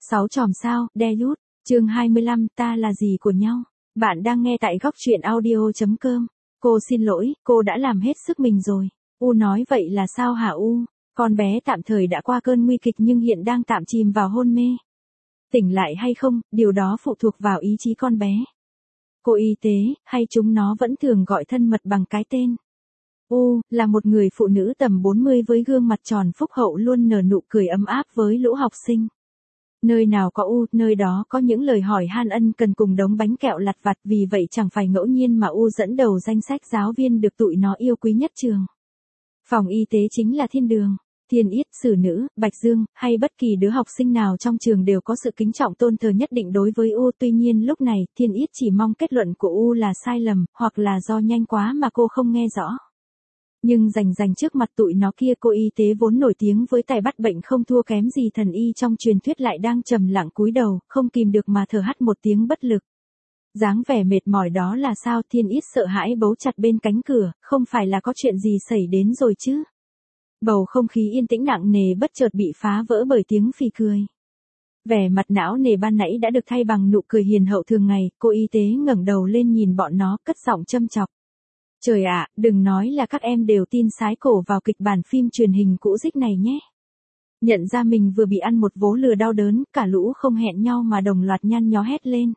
Sáu chòm sao, đe lút, chương 25, ta là gì của nhau. Bạn đang nghe tại góc truyện audio.com. Cô xin lỗi, cô đã làm hết sức mình rồi. U nói vậy là sao hả U? Con bé tạm thời đã qua cơn nguy kịch nhưng hiện đang tạm chìm vào hôn mê. Tỉnh lại hay không, điều đó phụ thuộc vào ý chí con bé. Cô y tế, hay chúng nó vẫn thường gọi thân mật bằng cái tên. U, là một người phụ nữ tầm 40 với gương mặt tròn phúc hậu luôn nở nụ cười ấm áp với lũ học sinh. Nơi nào có U, nơi đó có những lời hỏi han ân cần cùng đống bánh kẹo lặt vặt, vì vậy chẳng phải ngẫu nhiên mà U dẫn đầu danh sách giáo viên được tụi nó yêu quý nhất trường. Phòng y tế chính là thiên đường. Thiên Yết, Sử Nữ, Bạch Dương, hay bất kỳ đứa học sinh nào trong trường đều có sự kính trọng tôn thờ nhất định đối với U. Tuy nhiên lúc này, Thiên Yết chỉ mong kết luận của U là sai lầm, hoặc là do nhanh quá mà cô không nghe rõ. Nhưng rành trước mặt tụi nó kia, cô y tế vốn nổi tiếng với tài bắt bệnh không thua kém gì thần y trong truyền thuyết lại đang trầm lặng cúi đầu, không kìm được mà thở hắt một tiếng bất lực. Dáng vẻ mệt mỏi đó là sao? Thiên Yết sợ hãi bấu chặt bên cánh cửa, không phải là có chuyện gì xảy đến rồi chứ? Bầu không khí yên tĩnh nặng nề bất chợt bị phá vỡ bởi tiếng phì cười. Vẻ mặt não nề ban nãy đã được thay bằng nụ cười hiền hậu thường ngày, cô y tế ngẩng đầu lên nhìn bọn nó, cất giọng châm chọc. Trời ạ, đừng nói là các em đều tin sái cổ vào kịch bản phim truyền hình cũ dích này nhé. Nhận ra mình vừa bị ăn một vố lừa đau đớn, cả lũ không hẹn nhau mà đồng loạt nhăn nhó hét lên.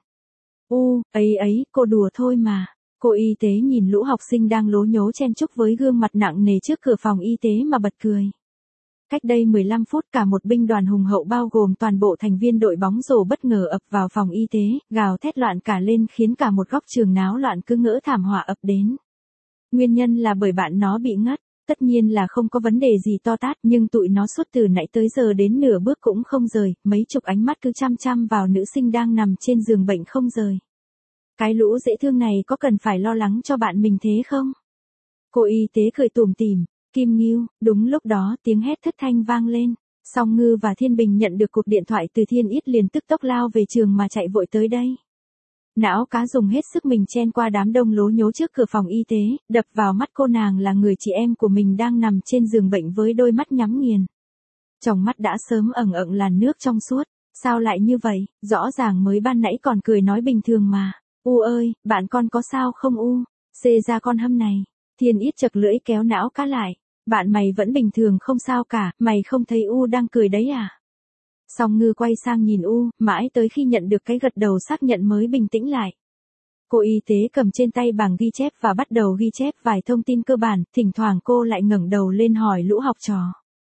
Ấy, cô đùa thôi mà. Cô y tế nhìn lũ học sinh đang lố nhố chen chúc với gương mặt nặng nề trước cửa phòng y tế mà bật cười. Cách đây 15 phút cả một binh đoàn hùng hậu bao gồm toàn bộ thành viên đội bóng rổ bất ngờ ập vào phòng y tế, gào thét loạn cả lên khiến cả một góc trường náo loạn cứ ngỡ thảm họa ập đến. Nguyên nhân là bởi bạn nó bị ngất, tất nhiên là không có vấn đề gì to tát nhưng tụi nó suốt từ nãy tới giờ đến nửa bước cũng không rời, mấy chục ánh mắt cứ chăm chăm vào nữ sinh đang nằm trên giường bệnh không rời. Cái lũ dễ thương này có cần phải lo lắng cho bạn mình thế không? Cô y tế cười tủm tỉm, Kim Ngưu, đúng lúc đó tiếng hét thất thanh vang lên. Song Ngư và Thiên Bình nhận được cuộc điện thoại từ Thiên Yết liền tức tốc lao về trường mà chạy vội tới đây. Não cá dùng hết sức mình chen qua đám đông lố nhố trước cửa phòng y tế, đập vào mắt cô nàng là người chị em của mình đang nằm trên giường bệnh với đôi mắt nhắm nghiền. Trong mắt đã sớm ẩn ẩn làn nước trong suốt, sao lại như vậy, rõ ràng mới ban nãy còn cười nói bình thường mà. U ơi, bạn con có sao không U? Xê ra con hâm này. Thiên Yết chật lưỡi kéo não cá lại. Bạn mày vẫn bình thường không sao cả, mày không thấy U đang cười đấy à? Song Ngư quay sang nhìn U, mãi tới khi nhận được cái gật đầu xác nhận mới bình tĩnh lại. Cô y tế cầm trên tay bảng ghi chép và bắt đầu ghi chép vài thông tin cơ bản, thỉnh thoảng cô lại ngẩng đầu lên hỏi lũ học trò.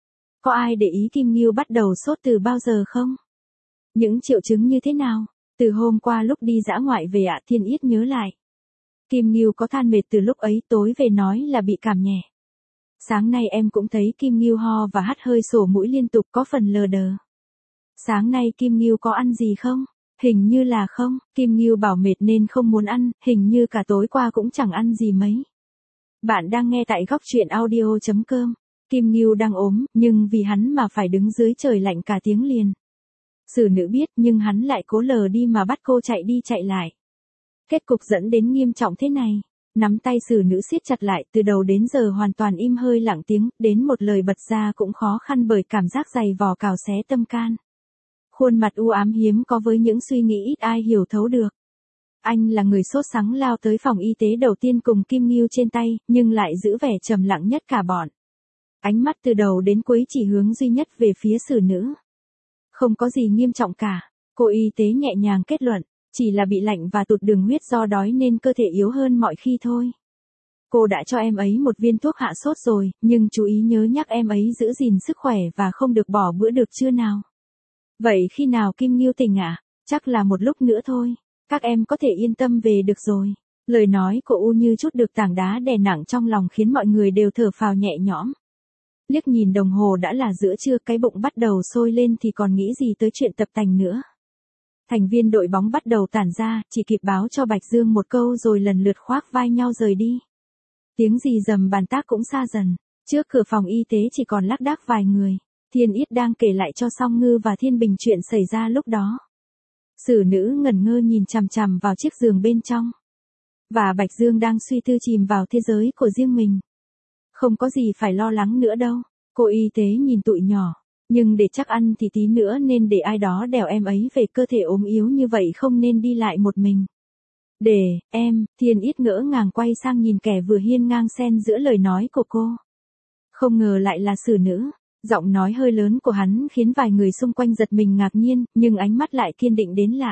Có ai để ý Kim Ngưu bắt đầu sốt từ bao giờ không? Những triệu chứng như thế nào? Từ hôm qua lúc đi dã ngoại về ạ. Thiên Yết nhớ lại. Kim Ngưu có than mệt từ lúc ấy, tối về nói là bị cảm nhẹ. Sáng nay em cũng thấy Kim Ngưu ho và hắt hơi sổ mũi liên tục, có phần lờ đờ. Sáng nay Kim Ngưu có ăn gì không? Hình như là không, Kim Ngưu bảo mệt nên không muốn ăn, hình như cả tối qua cũng chẳng ăn gì mấy. Bạn đang nghe tại góc truyện audio.com. Kim Ngưu đang ốm, nhưng vì hắn mà phải đứng dưới trời lạnh cả tiếng liền. Sử Nữ biết nhưng hắn lại cố lờ đi mà bắt cô chạy đi chạy lại. Kết cục dẫn đến nghiêm trọng thế này. Nắm tay Sử Nữ siết chặt lại, từ đầu đến giờ hoàn toàn im hơi lặng tiếng, đến một lời bật ra cũng khó khăn bởi cảm giác dày vò cào xé tâm can. Khuôn mặt u ám hiếm có với những suy nghĩ ít ai hiểu thấu được. Anh là người sốt sắng lao tới phòng y tế đầu tiên cùng Kim Ngưu trên tay, nhưng lại giữ vẻ trầm lặng nhất cả bọn. Ánh mắt từ đầu đến cuối chỉ hướng duy nhất về phía Sử Nữ. Không có gì nghiêm trọng cả, cô y tế nhẹ nhàng kết luận, chỉ là bị lạnh và tụt đường huyết do đói nên cơ thể yếu hơn mọi khi thôi. Cô đã cho em ấy một viên thuốc hạ sốt rồi, nhưng chú ý nhớ nhắc em ấy giữ gìn sức khỏe và không được bỏ bữa được chưa nào? Vậy khi nào Kim Ngưu tỉnh ạ? Chắc là một lúc nữa thôi. Các em có thể yên tâm về được rồi. Lời nói của U như chút được tảng đá đè nặng trong lòng khiến mọi người đều thở phào nhẹ nhõm. Liếc nhìn đồng hồ đã là giữa trưa, cái bụng bắt đầu sôi lên thì còn nghĩ gì tới chuyện tập tành nữa. Thành viên đội bóng bắt đầu tản ra, chỉ kịp báo cho Bạch Dương một câu rồi lần lượt khoác vai nhau rời đi. Tiếng rì rầm bàn tác cũng xa dần, trước cửa phòng y tế chỉ còn lác đác vài người. Thiên Yết đang kể lại cho Song Ngư và Thiên Bình chuyện xảy ra lúc đó. Sử Nữ ngẩn ngơ nhìn chằm chằm vào chiếc giường bên trong. Và Bạch Dương đang suy tư chìm vào thế giới của riêng mình. Không có gì phải lo lắng nữa đâu. Cô y tế nhìn tụi nhỏ. Nhưng để chắc ăn thì tí nữa nên để ai đó đèo em ấy về, cơ thể ốm yếu như vậy không nên đi lại một mình. Để, em, Thiên Yết ngỡ ngàng quay sang nhìn kẻ vừa hiên ngang xen giữa lời nói của cô. Không ngờ lại là Sử Nữ. Giọng nói hơi lớn của hắn khiến vài người xung quanh giật mình ngạc nhiên, nhưng ánh mắt lại kiên định đến lạ.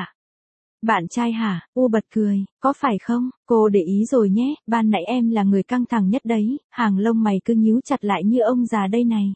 Bạn trai hả? U bật cười, có phải không? Cô để ý rồi nhé, ban nãy em là người căng thẳng nhất đấy, hàng lông mày cứ nhíu chặt lại như ông già đây này.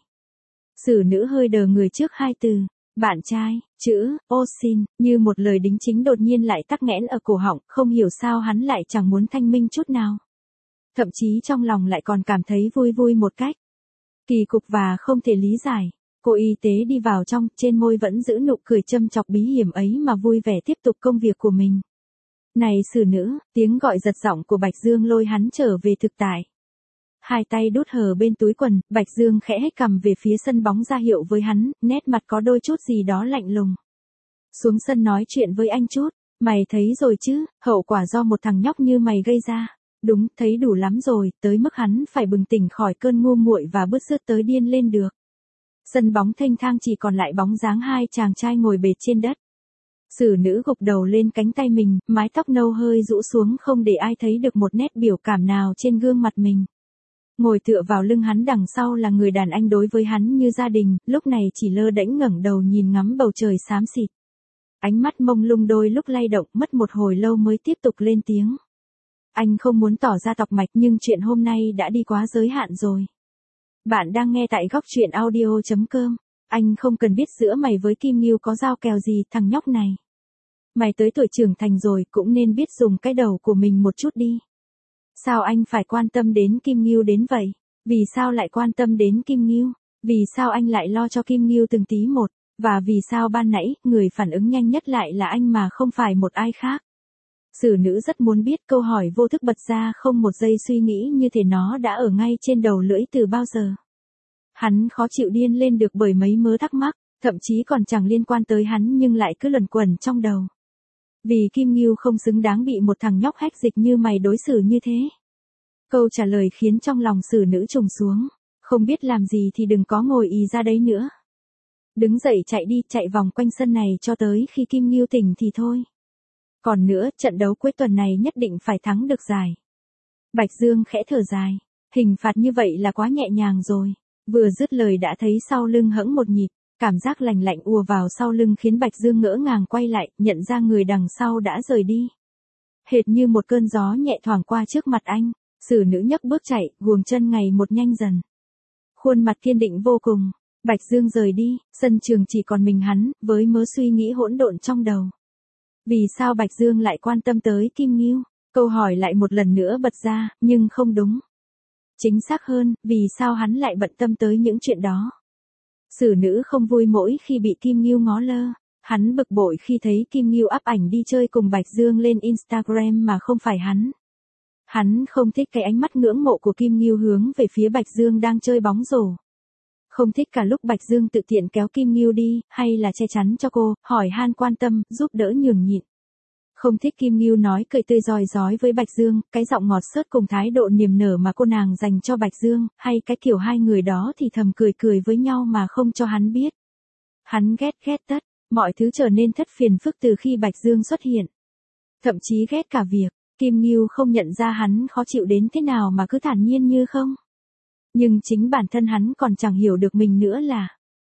Sử Nữ hơi đờ người trước hai từ. Bạn trai, chữ, ô xin, như một lời đính chính đột nhiên lại tắc nghẽn ở cổ họng, không hiểu sao hắn lại chẳng muốn thanh minh chút nào. Thậm chí trong lòng lại còn cảm thấy vui vui một cách kỳ cục và không thể lý giải. Cô y tế đi vào trong, trên môi vẫn giữ nụ cười châm chọc bí hiểm ấy mà vui vẻ tiếp tục công việc của mình. Này Sử Nữ, tiếng gọi giật giọng của Bạch Dương lôi hắn trở về thực tại. Hai tay đút hờ bên túi quần, Bạch Dương khẽ hếch cằm về phía sân bóng ra hiệu với hắn, nét mặt có đôi chút gì đó lạnh lùng. Xuống sân nói chuyện với anh chút, mày thấy rồi chứ, hậu quả do một thằng nhóc như mày gây ra. Đúng, thấy đủ lắm rồi, tới mức hắn phải bừng tỉnh khỏi cơn ngu muội và bứt rứt tới điên lên được. Sân bóng thênh thang chỉ còn lại bóng dáng hai chàng trai ngồi bệt trên đất. Sử Nữ gục đầu lên cánh tay mình, mái tóc nâu hơi rũ xuống không để ai thấy được một nét biểu cảm nào trên gương mặt mình. Ngồi tựa vào lưng hắn đằng sau là người đàn anh đối với hắn như gia đình, lúc này chỉ lơ đễnh ngẩng đầu nhìn ngắm bầu trời xám xịt. Ánh mắt mông lung đôi lúc lay động, mất một hồi lâu mới tiếp tục lên tiếng. Anh không muốn tỏ ra tọc mạch nhưng chuyện hôm nay đã đi quá giới hạn rồi. Bạn đang nghe tại góc truyện audio.com. Anh không cần biết giữa mày với Kim Ngưu có giao kèo gì, thằng nhóc này. Mày tới tuổi trưởng thành rồi cũng nên biết dùng cái đầu của mình một chút đi. Sao anh phải quan tâm đến Kim Ngưu đến vậy? Vì sao lại quan tâm đến Kim Ngưu? Vì sao anh lại lo cho Kim Ngưu từng tí một? Và vì sao ban nãy, người phản ứng nhanh nhất lại là anh mà không phải một ai khác? Sử Nữ rất muốn biết, câu hỏi vô thức bật ra không một giây suy nghĩ như thể nó đã ở ngay trên đầu lưỡi từ bao giờ. Hắn khó chịu điên lên được bởi mấy mớ thắc mắc, thậm chí còn chẳng liên quan tới hắn nhưng lại cứ luẩn quẩn trong đầu. Vì Kim Ngưu không xứng đáng bị một thằng nhóc hách dịch như mày đối xử như thế. Câu trả lời khiến trong lòng Sử Nữ trùng xuống, không biết làm gì thì đừng có ngồi ì ra đấy nữa. Đứng dậy chạy đi, chạy vòng quanh sân này cho tới khi Kim Ngưu tỉnh thì thôi. Còn nữa, trận đấu cuối tuần này nhất định phải thắng được giải. Bạch Dương khẽ thở dài, hình phạt như vậy là quá nhẹ nhàng rồi. Vừa dứt lời đã thấy sau lưng hẫng một nhịp, cảm giác lạnh lạnh ùa vào sau lưng khiến Bạch Dương ngỡ ngàng quay lại, nhận ra người đằng sau đã rời đi. Hệt như một cơn gió nhẹ thoảng qua trước mặt anh, Sử Nữ nhấc bước chạy, guồng chân ngày một nhanh dần. Khuôn mặt kiên định vô cùng, Bạch Dương rời đi, sân trường chỉ còn mình hắn, với mớ suy nghĩ hỗn độn trong đầu. Vì sao Bạch Dương lại quan tâm tới Kim Ngưu? Câu hỏi lại một lần nữa bật ra, nhưng không đúng. Chính xác hơn, vì sao hắn lại bận tâm tới những chuyện đó? Sử Nữ không vui mỗi khi bị Kim Ngưu ngó lơ. Hắn bực bội khi thấy Kim Ngưu up ảnh đi chơi cùng Bạch Dương lên Instagram mà không phải hắn. Hắn không thích cái ánh mắt ngưỡng mộ của Kim Ngưu hướng về phía Bạch Dương đang chơi bóng rổ. Không thích cả lúc Bạch Dương tự tiện kéo Kim Ngưu đi, hay là che chắn cho cô, hỏi han quan tâm, giúp đỡ nhường nhịn. Không thích Kim Ngưu nói cười tươi rói rói với Bạch Dương, cái giọng ngọt xớt cùng thái độ niềm nở mà cô nàng dành cho Bạch Dương, hay cái kiểu hai người đó thì thầm cười cười với nhau mà không cho hắn biết. Hắn ghét tất, mọi thứ trở nên thất phiền phức từ khi Bạch Dương xuất hiện. Thậm chí ghét cả việc, Kim Ngưu không nhận ra hắn khó chịu đến thế nào mà cứ thản nhiên như không. Nhưng chính bản thân hắn còn chẳng hiểu được mình nữa là.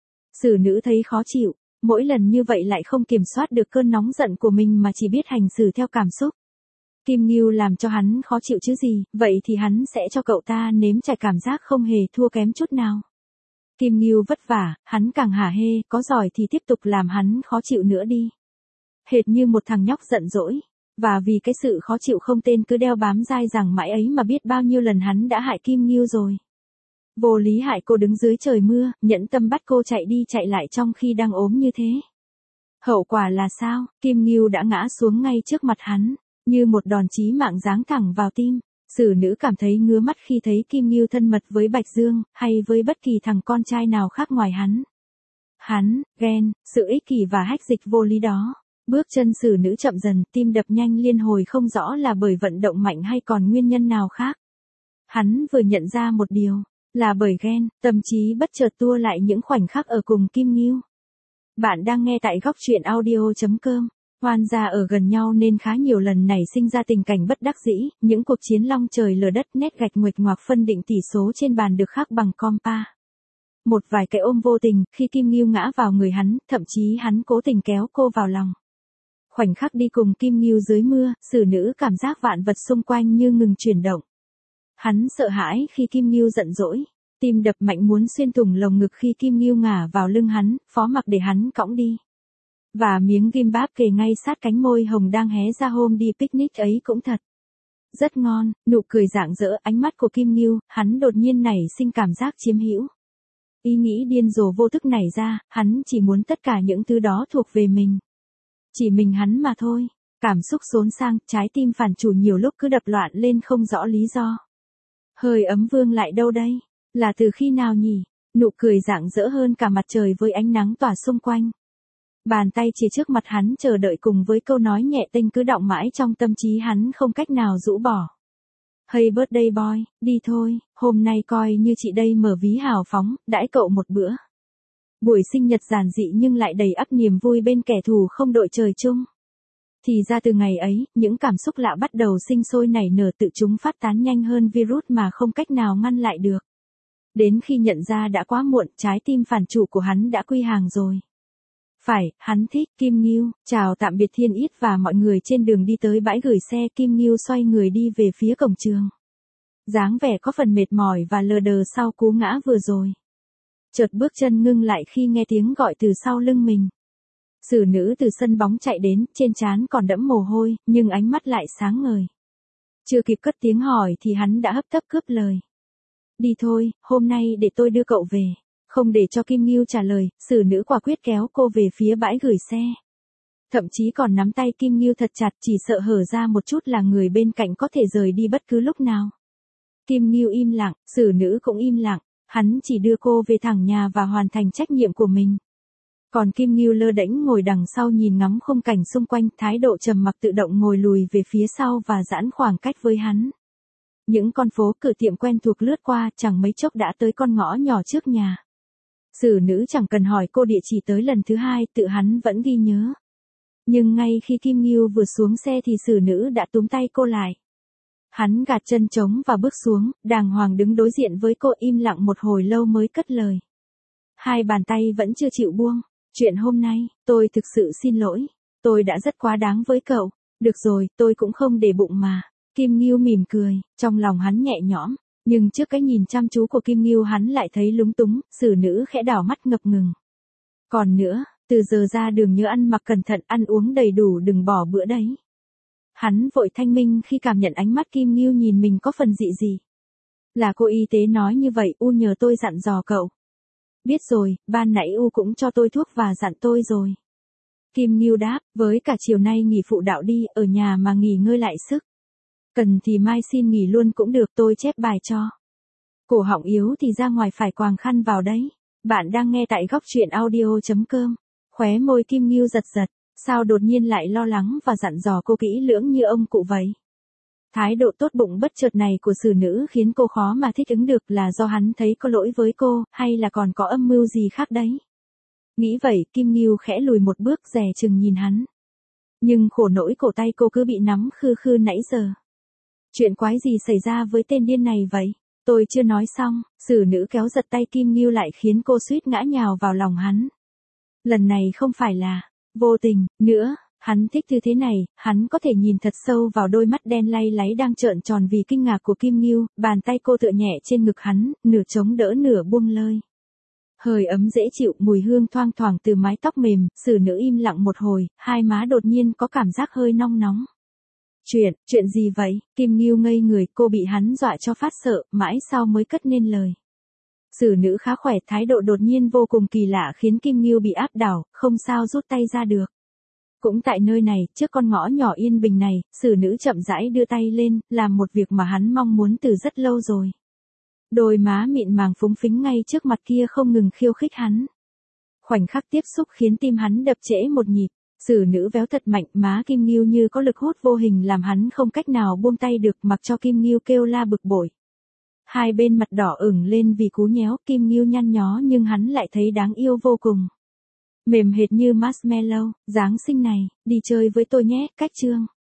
Sử Nữ thấy khó chịu, mỗi lần như vậy lại không kiểm soát được cơn nóng giận của mình mà chỉ biết hành xử theo cảm xúc. Kim Ngưu làm cho hắn khó chịu chứ gì, vậy thì hắn sẽ cho cậu ta nếm trải cảm giác không hề thua kém chút nào. Kim Ngưu vất vả, hắn càng hả hê, có giỏi thì tiếp tục làm hắn khó chịu nữa đi. Hệt như một thằng nhóc giận dỗi, và vì cái sự khó chịu không tên cứ đeo bám dai dẳng mãi ấy mà biết bao nhiêu lần hắn đã hại Kim Ngưu rồi. Vô lý hại cô đứng dưới trời mưa, nhẫn tâm bắt cô chạy đi chạy lại trong khi đang ốm như thế. Hậu quả là sao? Kim Ngưu đã ngã xuống ngay trước mặt hắn, như một đòn chí mạng giáng thẳng vào tim. Sử Nữ cảm thấy ngứa mắt khi thấy Kim Ngưu thân mật với Bạch Dương, hay với bất kỳ thằng con trai nào khác ngoài hắn. Hắn, ghen, sự ích kỷ và hách dịch vô lý đó. Bước chân Sử Nữ chậm dần, tim đập nhanh liên hồi không rõ là bởi vận động mạnh hay còn nguyên nhân nào khác. Hắn vừa nhận ra một điều. Là bởi ghen, tâm trí bất chợt tua lại những khoảnh khắc ở cùng Kim Ngưu. Bạn đang nghe tại góc truyện audio.com. Oan gia ở gần nhau nên khá nhiều lần nảy sinh ra tình cảnh bất đắc dĩ, những cuộc chiến long trời lở đất, nét gạch nguệch ngoạc phân định tỷ số trên bàn được khắc bằng compa. Một vài cái ôm vô tình, khi Kim Ngưu ngã vào người hắn, thậm chí hắn cố tình kéo cô vào lòng. Khoảnh khắc đi cùng Kim Ngưu dưới mưa, xử nữ cảm giác vạn vật xung quanh như ngừng chuyển động. Hắn sợ hãi khi Kim Ngưu giận dỗi, tim đập mạnh muốn xuyên thủng lồng ngực khi Kim Ngưu ngả vào lưng hắn, phó mặc để hắn cõng đi. Và miếng kim báp kề ngay sát cánh môi hồng đang hé ra hôm đi picnic ấy cũng thật. Rất ngon, nụ cười rạng rỡ, ánh mắt của Kim Ngưu, hắn đột nhiên nảy sinh cảm giác chiếm hữu. Ý nghĩ điên rồ vô thức nảy ra, hắn chỉ muốn tất cả những thứ đó thuộc về mình. Chỉ mình hắn mà thôi. Cảm xúc xốn sang, trái tim phản chủ nhiều lúc cứ đập loạn lên không rõ lý do. Hơi ấm vương lại đâu đây? Là từ khi nào nhỉ? Nụ cười rạng rỡ hơn cả mặt trời với ánh nắng tỏa xung quanh. Bàn tay chỉ trước mặt hắn chờ đợi cùng với câu nói nhẹ tênh cứ đọng mãi trong tâm trí hắn không cách nào rũ bỏ. Hey birthday boy, đi thôi, hôm nay coi như chị đây mở ví hào phóng, đãi cậu một bữa. Buổi sinh nhật giản dị nhưng lại đầy ắp niềm vui bên kẻ thù không đội trời chung. Thì ra từ ngày ấy, những cảm xúc lạ bắt đầu sinh sôi nảy nở, tự chúng phát tán nhanh hơn virus mà không cách nào ngăn lại được. Đến khi nhận ra đã quá muộn, trái tim phản chủ của hắn đã quy hàng rồi. Phải, hắn thích Kim Ngưu. Chào tạm biệt Thiên Ít và mọi người trên đường đi tới bãi gửi xe. Kim Ngưu xoay người đi về phía cổng trường. Dáng vẻ có phần mệt mỏi và lờ đờ sau cú ngã vừa rồi. Chợt bước chân ngưng lại khi nghe tiếng gọi từ sau lưng mình. Xử nữ từ sân bóng chạy đến, trên trán còn đẫm mồ hôi, nhưng ánh mắt lại sáng ngời. Chưa kịp cất tiếng hỏi thì hắn đã hấp tấp cướp lời. Đi thôi, hôm nay để tôi đưa cậu về. Không để cho Kim Ngưu trả lời, xử nữ quả quyết kéo cô về phía bãi gửi xe. Thậm chí còn nắm tay Kim Ngưu thật chặt, chỉ sợ hở ra một chút là người bên cạnh có thể rời đi bất cứ lúc nào. Kim Ngưu im lặng, xử nữ cũng im lặng, hắn chỉ đưa cô về thẳng nhà và hoàn thành trách nhiệm của mình. Còn Kim Ngưu lơ đễnh ngồi đằng sau nhìn ngắm khung cảnh xung quanh, thái độ trầm mặc tự động ngồi lùi về phía sau và giãn khoảng cách với hắn. Những con phố cửa tiệm quen thuộc lướt qua, chẳng mấy chốc đã tới con ngõ nhỏ trước nhà. Xử nữ chẳng cần hỏi cô địa chỉ tới lần thứ hai, tự hắn vẫn ghi nhớ. Nhưng ngay khi Kim Ngưu vừa xuống xe thì xử nữ đã túm tay cô lại. Hắn gạt chân trống và bước xuống, đàng hoàng đứng đối diện với cô, im lặng một hồi lâu mới cất lời. Hai bàn tay vẫn chưa chịu buông. Chuyện hôm nay, tôi thực sự xin lỗi. Tôi đã rất quá đáng với cậu. Được rồi, tôi cũng không để bụng mà. Kim Ngưu mỉm cười, trong lòng hắn nhẹ nhõm. Nhưng trước cái nhìn chăm chú của Kim Ngưu hắn lại thấy lúng túng, xử nữ khẽ đảo mắt ngập ngừng. Còn nữa, từ giờ ra đường nhớ ăn mặc cẩn thận, ăn uống đầy đủ, đừng bỏ bữa đấy. Hắn vội thanh minh khi cảm nhận ánh mắt Kim Ngưu nhìn mình có phần dị dị. Là cô y tế nói như vậy, U nhờ tôi dặn dò cậu. Biết rồi, ban nãy U cũng cho tôi thuốc và dặn tôi rồi. Kim Ngưu đáp, với cả chiều nay nghỉ phụ đạo đi, ở nhà mà nghỉ ngơi lại sức. Cần thì mai xin nghỉ luôn cũng được, tôi chép bài cho. Cổ họng yếu thì ra ngoài phải quàng khăn vào đấy. Bạn đang nghe tại góc truyện audio.com. Khóe môi Kim Ngưu giật giật, sao đột nhiên lại lo lắng và dặn dò cô kỹ lưỡng như ông cụ vậy. Thái độ tốt bụng bất chợt này của xử nữ khiến cô khó mà thích ứng được, là do hắn thấy có lỗi với cô, hay là còn có âm mưu gì khác đấy. Nghĩ vậy, Kim Ngưu khẽ lùi một bước dè chừng nhìn hắn. Nhưng khổ nỗi cổ tay cô cứ bị nắm khư khư nãy giờ. Chuyện quái gì xảy ra với tên điên này vậy? Tôi chưa nói xong, xử nữ kéo giật tay Kim Ngưu lại khiến cô suýt ngã nhào vào lòng hắn. Lần này không phải là vô tình nữa, hắn thích như thế này, hắn có thể nhìn thật sâu vào đôi mắt đen lay láy đang trợn tròn vì kinh ngạc của Kim Ngưu, bàn tay cô tựa nhẹ trên ngực hắn, nửa chống đỡ nửa buông lơi. Hơi ấm dễ chịu, mùi hương thoang thoảng từ mái tóc mềm, xử nữ im lặng một hồi, hai má đột nhiên có cảm giác hơi nong nóng. Chuyện gì vậy? Kim Ngưu ngây người, cô bị hắn dọa cho phát sợ, mãi sau mới cất nên lời. Xử nữ khá khỏe, thái độ đột nhiên vô cùng kỳ lạ khiến Kim Ngưu bị áp đảo, không sao rút tay ra được. Cũng tại nơi này, trước con ngõ nhỏ yên bình này, xử nữ chậm rãi đưa tay lên, làm một việc mà hắn mong muốn từ rất lâu rồi. Đôi má mịn màng phúng phính ngay trước mặt kia không ngừng khiêu khích hắn. Khoảnh khắc tiếp xúc khiến tim hắn đập trễ một nhịp. Xử nữ véo thật mạnh, má Kim Ngưu như có lực hút vô hình làm hắn không cách nào buông tay được, mặc cho Kim Ngưu kêu la bực bội. Hai bên mặt đỏ ửng lên vì cú nhéo, Kim Ngưu nhăn nhó nhưng hắn lại thấy đáng yêu vô cùng. Mềm hệt như marshmallow, dáng xinh này, đi chơi với tôi nhé, cách chương.